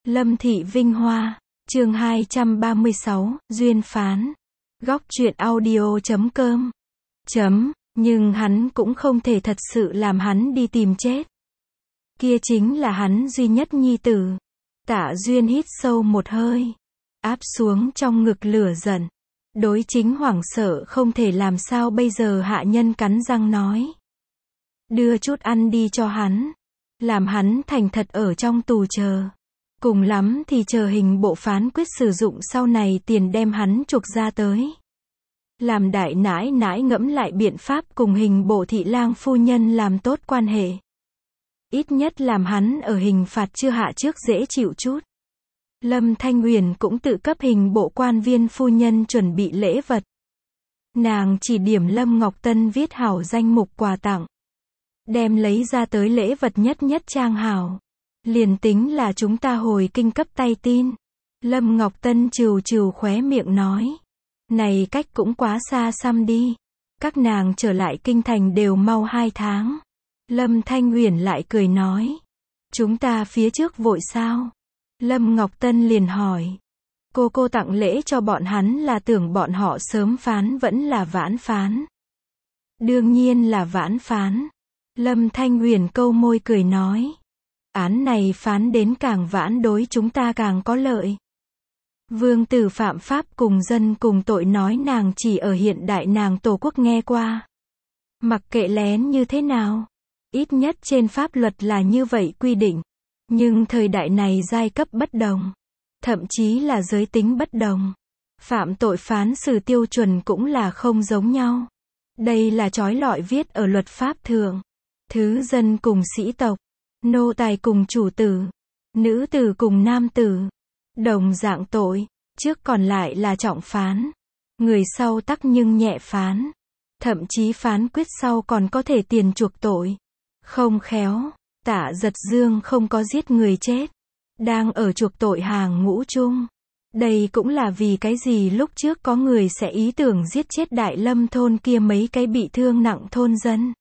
Lâm Thị Vinh Hoa, chương 236, Duyên Phán. Góc truyện audio.com. Nhưng hắn cũng không thể thật sự làm hắn đi tìm chết. Kia chính là hắn duy nhất nhi tử. Tạ Duyên hít sâu một hơi, áp xuống trong ngực lửa giận. Đối chính hoảng sợ không thể làm sao bây giờ hạ nhân cắn răng nói. Đưa chút ăn đi cho hắn. Làm hắn thành thật ở trong tù chờ. Cùng lắm thì chờ hình bộ phán quyết sử dụng sau này tiền đem hắn trục ra tới. Làm đại nãi nãi ngẫm lại biện pháp cùng hình bộ thị lang phu nhân làm tốt quan hệ. Ít nhất làm hắn ở hình phạt chưa hạ trước dễ chịu chút. Lâm Thanh Uyển cũng tự cấp hình bộ quan viên phu nhân chuẩn bị lễ vật. Nàng chỉ điểm Lâm Ngọc Tân viết hảo danh mục quà tặng. Đem lấy ra tới lễ vật nhất nhất trang hảo. Liền tính là chúng ta hồi kinh cấp tay tin. Lâm Ngọc Tân trừ trừ khóe miệng nói. Này cách cũng quá xa xăm đi. Các nàng trở lại kinh thành đều mau 2 tháng. Lâm Thanh Uyển lại cười nói. Chúng ta phía trước vội sao? Lâm Ngọc Tân liền hỏi. Cô tặng lễ cho bọn hắn là tưởng bọn họ sớm phán vẫn là vãn phán? Đương nhiên là vãn phán. Lâm Thanh Uyển câu môi cười nói. Án này phán đến càng vãn đối chúng ta càng có lợi. Vương tử phạm pháp cùng dân cùng tội nói nàng chỉ ở hiện đại nàng tổ quốc nghe qua. Mặc kệ lén như thế nào. Ít nhất trên pháp luật là như vậy quy định. Nhưng thời đại này giai cấp bất đồng. Thậm chí là giới tính bất đồng. Phạm tội phán xử tiêu chuẩn cũng là không giống nhau. Đây là trói lọi viết ở luật pháp thượng. Thứ dân cùng sĩ tộc. Nô tài cùng chủ tử. Nữ tử cùng nam tử. Đồng dạng tội. Trước còn lại là trọng phán. Người sau tắc nhưng nhẹ phán. Thậm chí phán quyết sau còn có thể tiền chuộc tội. Không khéo. Tạ Giật Dương không có giết người chết. Đang ở chuộc tội hàng ngũ chung. Đây cũng là vì cái gì lúc trước có người sẽ ý tưởng giết chết Đại Lâm thôn kia mấy cái bị thương nặng thôn dân.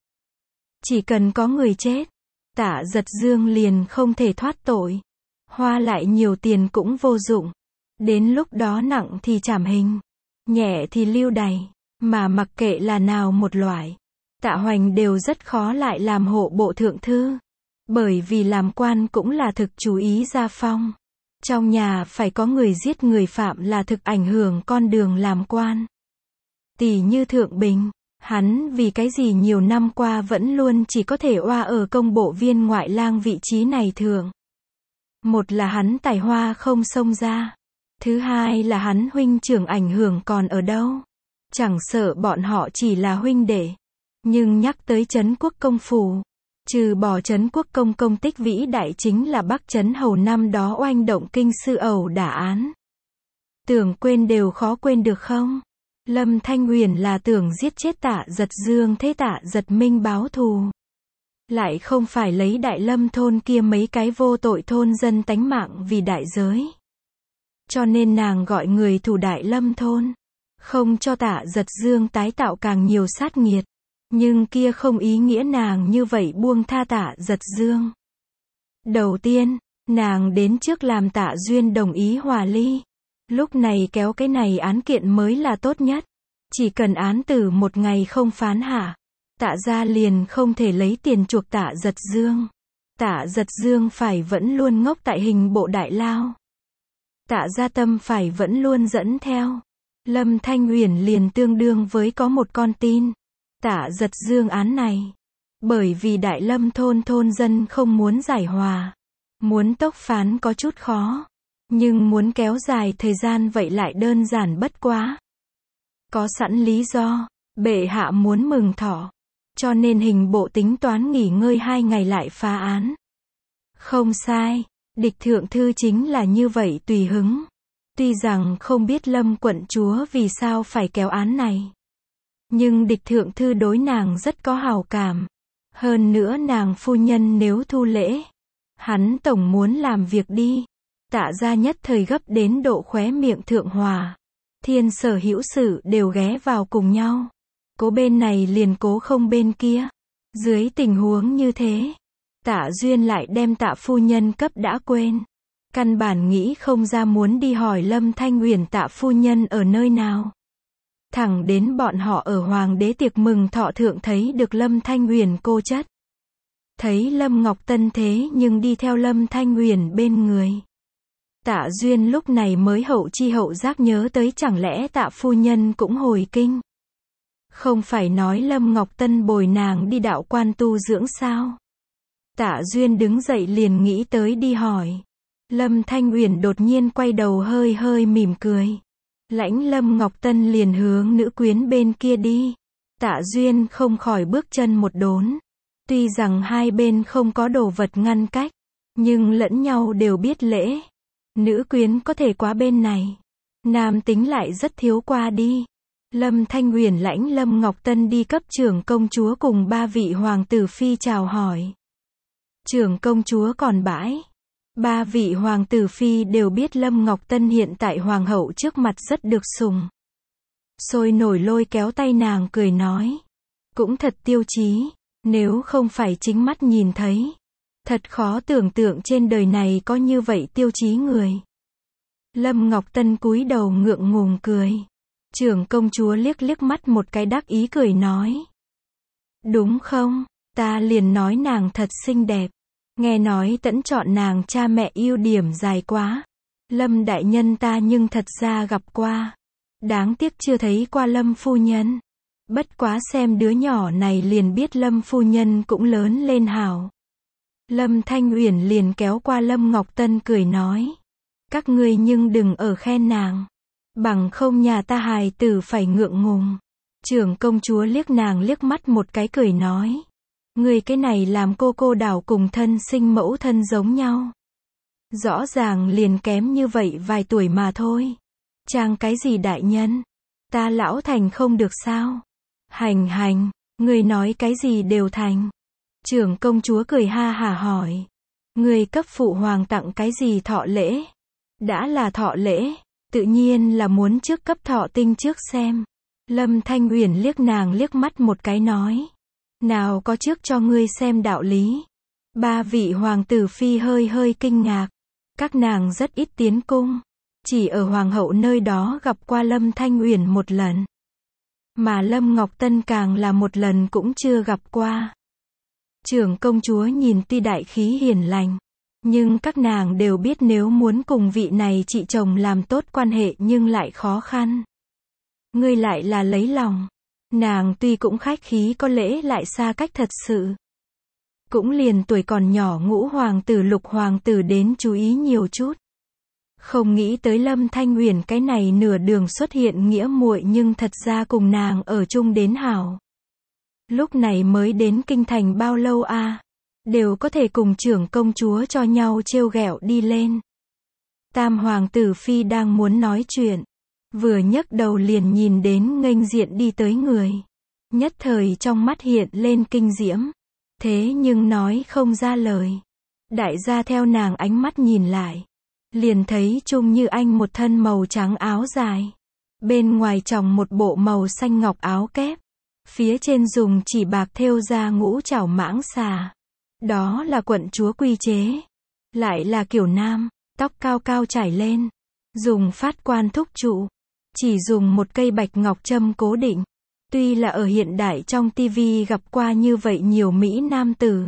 Chỉ cần có người chết. Tạ Giật Dương liền không thể thoát tội. Hoa lại nhiều tiền cũng vô dụng. Đến lúc đó nặng thì trảm hình. Nhẹ thì lưu đày. Mà mặc kệ là nào một loại. Tạ Hoành đều rất khó lại làm hộ bộ thượng thư. Bởi vì làm quan cũng là thực chú ý gia phong. Trong nhà phải có người giết người phạm là thực ảnh hưởng con đường làm quan. Tỷ như Thượng Bình. Hắn vì cái gì nhiều năm qua vẫn luôn chỉ có thể oa ở công bộ viên ngoại lang vị trí này thượng. Một là hắn tài hoa không xông ra. Thứ hai là hắn huynh trưởng ảnh hưởng còn ở đâu. Chẳng sợ bọn họ chỉ là huynh đệ. Nhưng nhắc tới Trấn Quốc công phủ. Trừ bỏ Trấn Quốc công công tích vĩ đại chính là Bắc Trấn Hầu năm đó oanh động kinh sư ẩu đả án. Tưởng quên đều khó quên được không? Lâm Thanh Uyển là tưởng giết chết Tạ Giật Dương thế Tạ Giật Minh báo thù. Lại không phải lấy Đại Lâm thôn kia mấy cái vô tội thôn dân tánh mạng vì đại giới. Cho nên nàng gọi người thủ Đại Lâm thôn. Không cho Tạ Giật Dương tái tạo càng nhiều sát nghiệt. Nhưng kia không ý nghĩa nàng như vậy buông tha Tạ Giật Dương. Đầu tiên, nàng đến trước làm Tạ Duyên đồng ý hòa ly. Lúc này kéo cái này án kiện mới là tốt nhất. Chỉ cần án tử một ngày không phán hạ. Tạ gia liền không thể lấy tiền chuộc Tạ Giật Dương. Tạ Giật Dương phải vẫn luôn ngốc tại hình bộ đại lao. Tạ gia tâm phải vẫn luôn dẫn theo. Lâm Thanh Uyển liền tương đương với có một con tin. Tạ Giật Dương án này. Bởi vì Đại Lâm thôn dân không muốn giải hòa. Muốn tốc phán có chút khó. Nhưng muốn kéo dài thời gian vậy lại đơn giản bất quá. Có sẵn lý do. Bệ hạ muốn mừng thọ. Cho nên hình bộ tính toán nghỉ ngơi 2 ngày lại phá án. Không sai. Địch thượng thư chính là như vậy tùy hứng. Tuy rằng không biết Lâm quận chúa vì sao phải kéo án này. Nhưng địch thượng thư đối nàng rất có hảo cảm. Hơn nữa nàng phu nhân nếu thu lễ. Hắn tổng muốn làm việc đi. Tạ gia nhất thời gấp đến độ khóe miệng thượng hòa. Thiên sở hữu sự đều ghé vào cùng nhau. Cố bên này liền cố không bên kia. Dưới tình huống như thế. Tạ Duyên lại đem Tạ phu nhân cấp đã quên. Căn bản nghĩ không ra muốn đi hỏi Lâm Thanh Uyển Tạ phu nhân ở nơi nào. Thẳng đến bọn họ ở hoàng đế tiệc mừng thọ thượng thấy được Lâm Thanh Uyển cô chất. Thấy Lâm Ngọc Tân thế nhưng đi theo Lâm Thanh Uyển bên người. Tạ Duyên lúc này mới hậu chi hậu giác nhớ tới chẳng lẽ Tạ phu nhân cũng hồi kinh. Không phải nói Lâm Ngọc Tân bồi nàng đi đạo quan tu dưỡng sao? Tạ Duyên đứng dậy liền nghĩ tới đi hỏi. Lâm Thanh Uyển đột nhiên quay đầu hơi hơi mỉm cười. Lãnh Lâm Ngọc Tân liền hướng nữ quyến bên kia đi. Tạ Duyên không khỏi bước chân một đốn. Tuy rằng hai bên không có đồ vật ngăn cách, nhưng lẫn nhau đều biết lễ. Nữ quyến có thể qua bên này. Nam tính lại rất thiếu qua đi. Lâm Thanh Uyển lãnh Lâm Ngọc Tân đi cấp trưởng công chúa cùng 3 vị hoàng tử phi chào hỏi. Trưởng công chúa còn bãi. 3 vị hoàng tử phi đều biết Lâm Ngọc Tân hiện tại hoàng hậu trước mặt rất được sủng. Sôi nổi lôi kéo tay nàng cười nói. Cũng thật tiêu chí, nếu không phải chính mắt nhìn thấy. Thật khó tưởng tượng trên đời này có như vậy tiêu chí người. Lâm Ngọc Tân cúi đầu ngượng ngùng cười. Trưởng công chúa liếc liếc mắt một cái đắc ý cười nói. Đúng không, ta liền nói nàng thật xinh đẹp. Nghe nói Tẫn chọn nàng cha mẹ ưu điểm dài quá. Lâm đại nhân ta nhưng thật ra gặp qua. Đáng tiếc chưa thấy qua Lâm phu nhân. Bất quá xem đứa nhỏ này liền biết Lâm phu nhân cũng lớn lên hảo. Lâm Thanh Uyển liền kéo qua Lâm Ngọc Tân cười nói. Các ngươi nhưng đừng ở khen nàng. Bằng không nhà ta hài tử phải ngượng ngùng. Trưởng công chúa liếc nàng liếc mắt một cái cười nói. Người cái này làm cô đảo cùng thân sinh mẫu thân giống nhau. Rõ ràng liền kém như vậy vài tuổi mà thôi. Trang cái gì đại nhân? Ta lão thành không được sao? Hành, người nói cái gì đều thành. Trưởng công chúa cười ha hả hỏi. Người cấp phụ hoàng tặng cái gì thọ lễ? Đã là thọ lễ, tự nhiên là muốn trước cấp thọ tinh trước xem. Lâm Thanh Uyển liếc nàng liếc mắt một cái nói. Nào có trước cho ngươi xem đạo lý. 3 vị hoàng tử phi hơi hơi kinh ngạc. Các nàng rất ít tiến cung. Chỉ ở hoàng hậu nơi đó gặp qua Lâm Thanh Uyển một lần. Mà Lâm Ngọc Tân càng là một lần cũng chưa gặp qua. Trưởng công chúa nhìn tuy đại khí hiền lành. Nhưng các nàng đều biết nếu muốn cùng vị này chị chồng làm tốt quan hệ nhưng lại khó khăn. Ngươi lại là lấy lòng. Nàng tuy cũng khách khí có lễ lại xa cách thật sự. Cũng liền tuổi còn nhỏ Ngũ hoàng tử Lục hoàng tử đến chú ý nhiều chút. Không nghĩ tới Lâm Thanh Uyển cái này nửa đường xuất hiện nghĩa muội nhưng thật ra cùng nàng ở chung đến hảo. Lúc này mới đến kinh thành bao lâu a? Đều có thể cùng trưởng công chúa cho nhau trêu ghẹo đi lên. Tam hoàng tử phi đang muốn nói chuyện. Vừa nhấc đầu liền nhìn đến nghênh diện đi tới người. Nhất thời trong mắt hiện lên kinh diễm. Thế nhưng nói không ra lời. Đại gia theo nàng ánh mắt nhìn lại. Liền thấy Trung Như Anh một thân màu trắng áo dài. Bên ngoài tròng một bộ màu xanh ngọc áo kép. Phía trên dùng chỉ bạc thêu ra ngũ trảo mãng xà. Đó là quận chúa quy chế. Lại là kiểu nam, tóc cao cao trải lên. Dùng phát quan thúc trụ. Chỉ dùng một cây bạch ngọc châm cố định. Tuy là ở hiện đại trong tivi gặp qua như vậy nhiều Mỹ nam tử.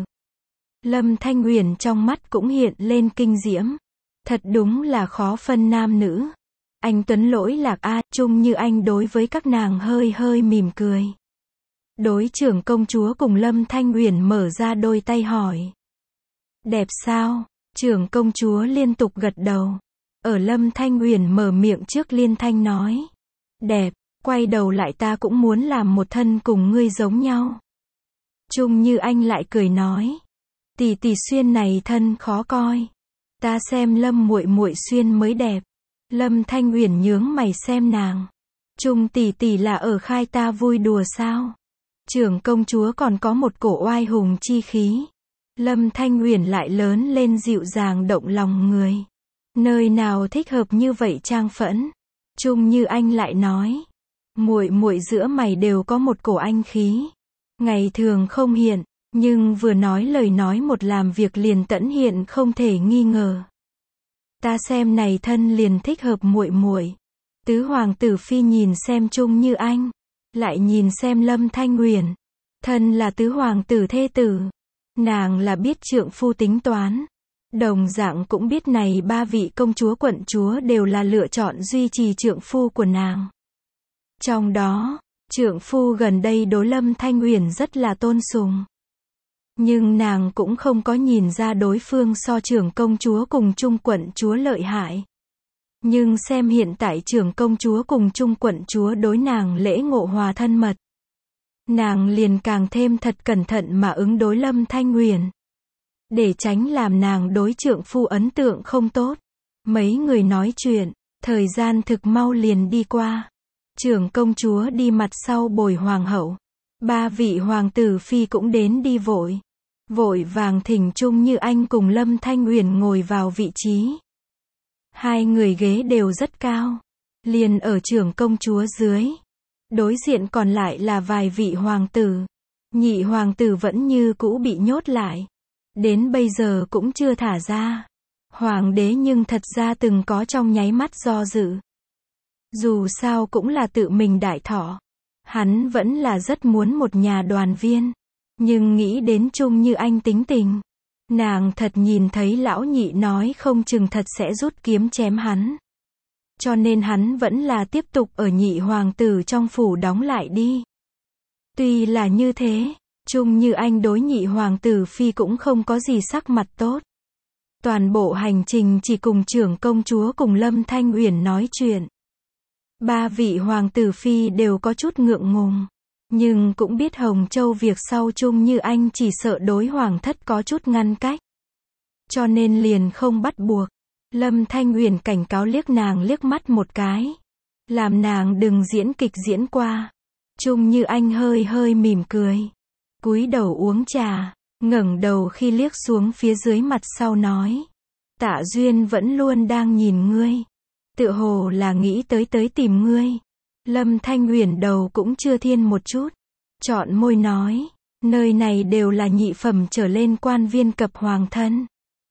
Lâm Thanh Uyển trong mắt cũng hiện lên kinh diễm. Thật đúng là khó phân nam nữ. Anh Tuấn lỗi lạc a, Trung Như Anh đối với các nàng hơi hơi mỉm cười. Đối trưởng công chúa cùng Lâm Thanh Uyển mở ra đôi tay hỏi. Đẹp sao? Trưởng công chúa liên tục gật đầu. Ở Lâm Thanh Uyển mở miệng trước liên thanh nói. Đẹp, quay đầu lại ta cũng muốn làm một thân cùng ngươi giống nhau. Trung Như Anh lại cười nói. Tỷ tỷ xuyên này thân khó coi. Ta xem Lâm muội muội xuyên mới đẹp. Lâm Thanh Uyển nhướng mày xem nàng. Trung tỷ tỷ là ở khai ta vui đùa sao? Trưởng công chúa còn có một cổ oai hùng chi khí. Lâm Thanh Uyển lại lớn lên dịu dàng động lòng người. Nơi nào thích hợp như vậy trang phẫn? Trung Như Anh lại nói. Muội muội giữa mày đều có một cổ anh khí. Ngày thường không hiện, nhưng vừa nói lời nói một làm việc liền tẫn hiện không thể nghi ngờ. Ta xem này thân liền thích hợp muội muội. Tứ hoàng tử phi nhìn xem Trung Như Anh, lại nhìn xem Lâm Thanh Uyển. Thân là tứ hoàng tử thê tử, nàng là biết trượng phu tính toán. Đồng dạng cũng biết này ba vị công chúa quận chúa đều là lựa chọn duy trì trượng phu của nàng. Trong đó, trượng phu gần đây đối Lâm Thanh Uyển rất là tôn sùng. Nhưng nàng cũng không có nhìn ra đối phương so trưởng công chúa cùng Trung quận chúa lợi hại. Nhưng xem hiện tại trưởng công chúa cùng Trung quận chúa đối nàng lễ ngộ hòa thân mật, nàng liền càng thêm thật cẩn thận mà ứng đối Lâm Thanh Uyển, để tránh làm nàng đối trượng phu ấn tượng không tốt. Mấy người nói chuyện, thời gian thực mau liền đi qua. Trưởng công chúa đi mặt sau bồi hoàng hậu. Ba vị hoàng tử phi cũng đến đi vội. Vội vàng thỉnh Trung Như Anh cùng Lâm Thanh Uyển ngồi vào vị trí. Hai người ghế đều rất cao, liền ở trưởng công chúa dưới. Đối diện còn lại là vài vị hoàng tử. Nhị hoàng tử vẫn như cũ bị nhốt lại, đến bây giờ cũng chưa thả ra. Hoàng đế nhưng thật ra từng có trong nháy mắt do dự. Dù sao cũng là tự mình đại thọ, hắn vẫn là rất muốn một nhà đoàn viên. Nhưng nghĩ đến Trung Như Anh tính tình, nàng thật nhìn thấy lão nhị nói không chừng thật sẽ rút kiếm chém hắn. Cho nên hắn vẫn là tiếp tục ở nhị hoàng tử trong phủ đóng lại đi. Tuy là như thế, Trung Như Anh đối nhị hoàng tử phi cũng không có gì sắc mặt tốt. Toàn bộ hành trình chỉ cùng trưởng công chúa cùng Lâm Thanh Uyển nói chuyện. Ba vị hoàng tử phi đều có chút ngượng ngùng, nhưng cũng biết Hồng Châu việc sau Trung Như Anh chỉ sợ đối hoàng thất có chút ngăn cách, cho nên liền không bắt buộc. Lâm Thanh Uyển cảnh cáo liếc nàng liếc mắt một cái, làm nàng đừng diễn kịch diễn qua. Trung Như Anh hơi hơi mỉm cười, cúi đầu uống trà, ngẩng đầu khi liếc xuống phía dưới mặt sau nói: Tạ Duyên vẫn luôn đang nhìn ngươi, tựa hồ là nghĩ tới tìm ngươi. Lâm Thanh Uyển đầu cũng chưa thiên một chút, chọn môi nói: nơi này đều là nhị phẩm trở lên quan viên cập hoàng thân,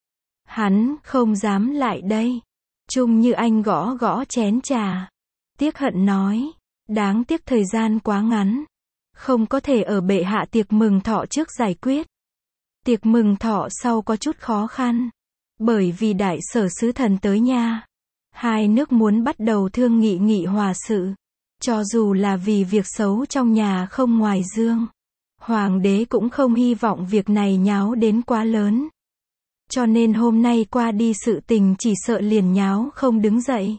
hắn không dám lại đây. Trung Như Anh gõ gõ chén trà, tiếc hận nói: đáng tiếc thời gian quá ngắn, không có thể ở bệ hạ tiệc mừng thọ trước giải quyết. Tiệc mừng thọ sau có chút khó khăn, bởi vì đại sở sứ thần tới nha. Hai nước muốn bắt đầu thương nghị hòa sự, cho dù là vì việc xấu trong nhà không ngoài dương. Hoàng đế cũng không hy vọng việc này nháo đến quá lớn. Cho nên hôm nay qua đi sự tình chỉ sợ liền nháo không đứng dậy.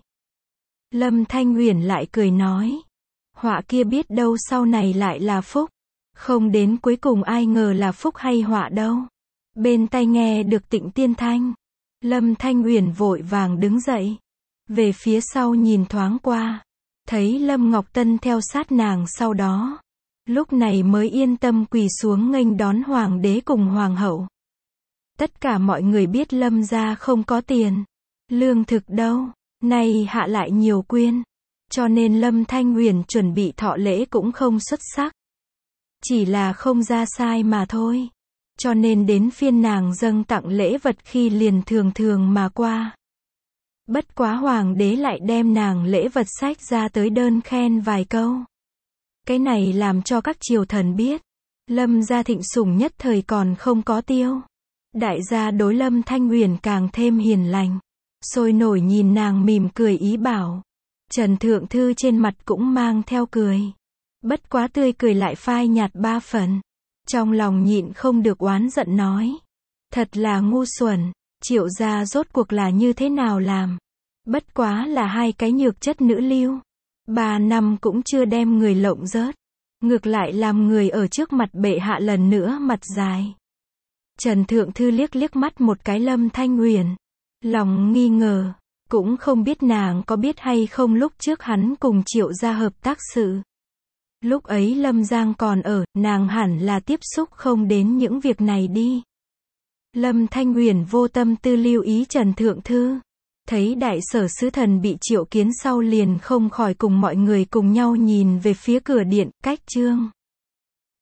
Lâm Thanh Uyển lại cười nói: họa kia biết đâu sau này lại là phúc. Không đến cuối cùng ai ngờ là phúc hay họa đâu. Bên tai nghe được Tịnh Tiên Thanh, Lâm Thanh Uyển vội vàng đứng dậy, về phía sau nhìn thoáng qua, thấy Lâm Ngọc Tân theo sát nàng sau đó, lúc này mới yên tâm quỳ xuống nghênh đón hoàng đế cùng hoàng hậu. Tất cả mọi người biết Lâm gia không có tiền, lương thực đâu, nay hạ lại nhiều quyên, cho nên Lâm Thanh Uyển chuẩn bị thọ lễ cũng không xuất sắc, chỉ là không ra sai mà thôi. Cho nên đến phiên nàng dâng tặng lễ vật khi liền thường thường mà qua. Bất quá hoàng đế lại đem nàng lễ vật sách ra tới đơn khen vài câu. Cái này làm cho các triều thần biết, Lâm gia thịnh sủng nhất thời còn không có tiêu. Đại gia đối Lâm Thanh Uyển càng thêm hiền lành, sôi nổi nhìn nàng mỉm cười ý bảo. Trần Thượng Thư trên mặt cũng mang theo cười, bất quá tươi cười lại phai nhạt ba phần. Trong lòng nhịn không được oán giận nói: thật là ngu xuẩn, Triệu gia rốt cuộc là như thế nào làm? Bất quá là hai cái nhược chất nữ lưu, 3 năm cũng chưa đem người lộng rớt, ngược lại làm người ở trước mặt bệ hạ lần nữa mặt dài. Trần Thượng Thư liếc liếc mắt một cái Lâm Thanh Uyển, lòng nghi ngờ, cũng không biết nàng có biết hay không lúc trước hắn cùng Triệu gia hợp tác sự. Lúc ấy Lâm Giang còn ở, nàng hẳn là tiếp xúc không đến những việc này đi. Lâm Thanh Uyển vô tâm tư lưu ý Trần Thượng Thư, thấy đại sở sứ thần bị triệu kiến sau liền không khỏi cùng mọi người cùng nhau nhìn về phía cửa điện, cách trương.